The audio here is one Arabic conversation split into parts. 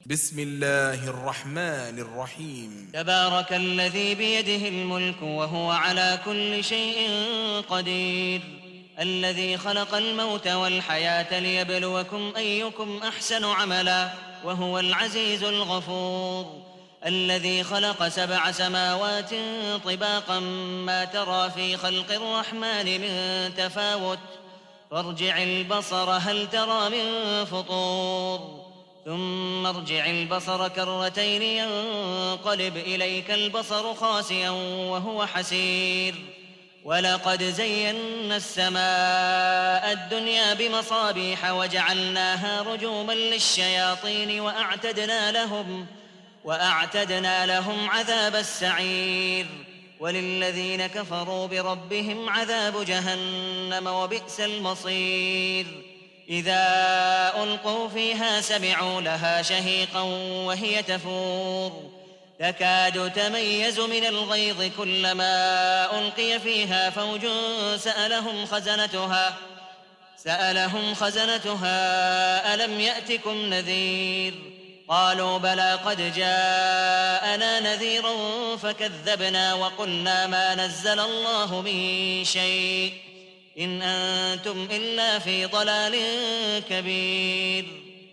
بسم الله الرحمن الرحيم. تبارك الذي بيده الملك وهو على كل شيء قدير، الذي خلق الموت والحياة ليبلوكم أيكم أحسن عملا وهو العزيز الغفور، الذي خلق 7 سماوات طباقا ما ترى في خلق الرحمن من تفاوت، فارجع البصر هل ترى من فطور، ثم ارجع البصر كرتين ينقلب إليك البصر خاسئا وهو حسير، ولقد زينا السماء الدنيا بمصابيح وجعلناها رجوما للشياطين وأعتدنا لهم عذاب السعير، وللذين كفروا بربهم عذاب جهنم وبئس المصير. إذا ألقوا فيها سمعوا لها شهيقا وهي تفور، تكاد تميز من الغيظ كلما ألقي فيها فوج سألهم خزنتها ألم يأتكم نذير؟ قالوا بلى قد جاءنا نذير فكذبنا وقلنا ما نزل الله من شيء إن أنتم إلا في ضلال كبير.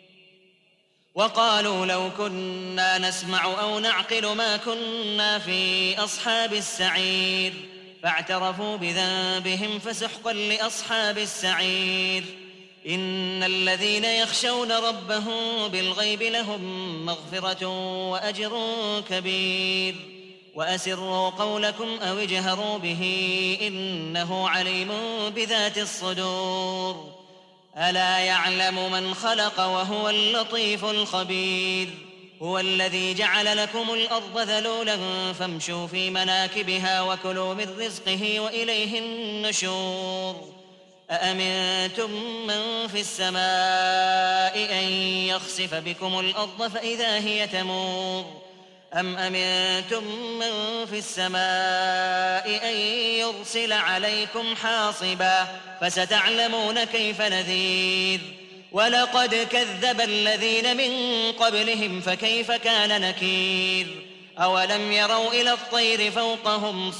وقالوا لو كنا نسمع أو نعقل ما كنا في أصحاب السعير، فاعترفوا بذنبهم فسحقا لأصحاب السعير. إن الذين يخشون ربهم بالغيب لهم مغفرة وأجر كبير. وأسروا قولكم أو اجهروا به إنه عليم بذات الصدور. ألا يعلم من خلق وهو اللطيف الخبير. هو الذي جعل لكم الأرض ذلولا فامشوا في مناكبها وكلوا من رزقه وإليه النشور. أأمنتم من في السماء أن يخسف بكم الأرض فإذا هي تمور، أم أمنتم من في السماء أن يرسل عليكم حاصبا فستعلمون كيف نذير. ولقد كذب الذين من قبلهم فكيف كان نكير. أولم يروا إلى الطير فوقهم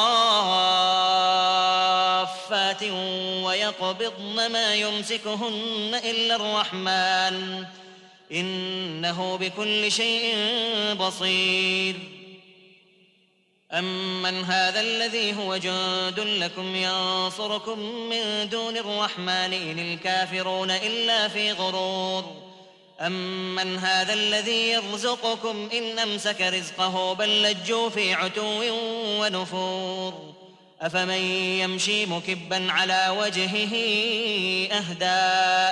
صافات ويقبضن ما يمسكهن إلا الرحمن إنه بكل شيء بصير. أمن هذا الذي هو جند لكم ينصركم من دون الرحمن إن الكافرون إلا في غرور. أمن هذا الذي يرزقكم إن أمسك رزقه بل لجوا في عتو ونفور. أفمن يمشي مكبا على وجهه أهدى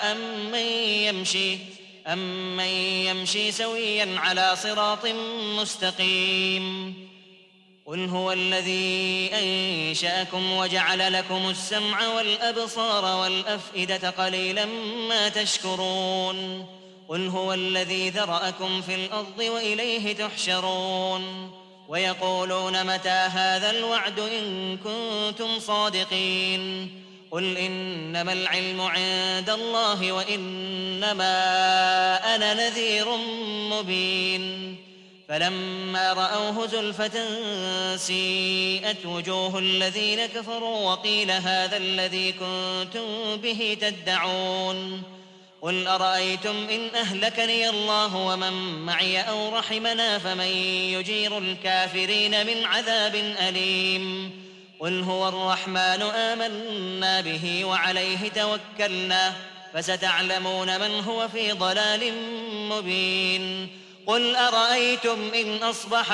أمن يمشي سويا على صراط مستقيم. قل هو الذي أنشأكم وجعل لكم السمع والأبصار والأفئدة قليلا ما تشكرون. قل هو الذي ذرأكم في الأرض وإليه تحشرون. ويقولون متى هذا الوعد إن كنتم صادقين. قل إنما العلم عند الله وإنما أنا نذير مبين. فلما رأوه زلفة سيئت وجوه الذين كفروا وقيل هذا الذي كنتم به تدعون. قل أرأيتم إن أهلكني الله ومن معي أو رحمنا فمن يجير الكافرين من عذاب أليم. قل هو الرحمن آمنا به وعليه توكلنا فستعلمون من هو في ضلال مبين. قل أرأيتم إن أصبح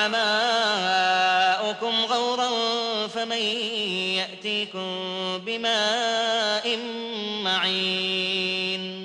ماؤكم غورا فمن يأتيكم بماء معين.